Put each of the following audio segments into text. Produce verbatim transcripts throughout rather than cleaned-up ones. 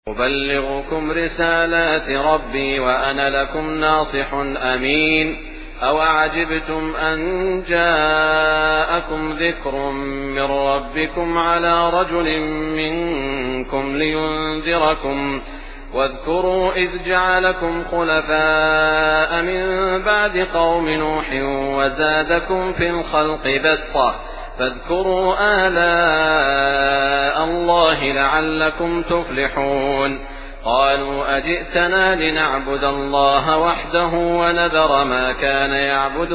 أبلغكم رسالات ربي وأنا لكم ناصح أمين. أوعجبتم أن جاءكم ذكر من ربكم على رجل منكم لينذركم واذكروا إذ جعلكم خلفاء من بعد قوم نوح وزادكم في الخلق بسطة فاذكروا آلاء الله لعلكم تفلحون. قالوا أجئتنا لنعبد الله وحده ونذر ما كان يعبد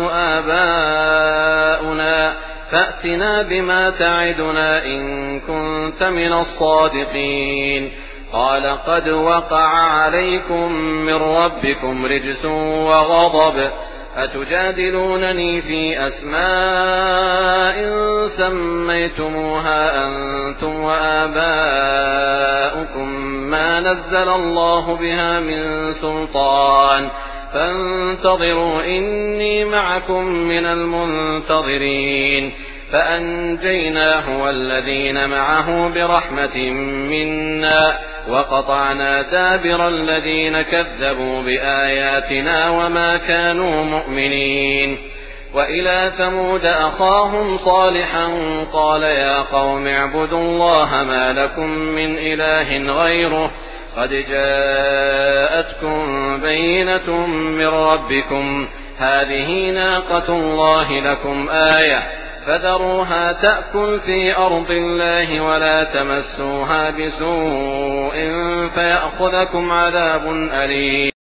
آباؤنا فأتنا بما تعدنا إن كنت من الصادقين. قال قد وقع عليكم من ربكم رجس وغضب أتجادلونني في أسماء سميتموها أنتم وآباؤكم ما نزل الله بها من سلطان فانتظروا إني معكم من المنتظرين. فأنجيناه والذين معه برحمة منا وقطعنا دابر الذين كذبوا بآياتنا وما كانوا مؤمنين. وإلى ثمود أخاهم صالحا قال يا قوم اعبدوا الله ما لكم من إله غيره قد جاءتكم بينة من ربكم هذه ناقة الله لكم آية فذروها تأكل في أرض الله ولا تمسوها بسوء فيأخذكم عذاب أليم.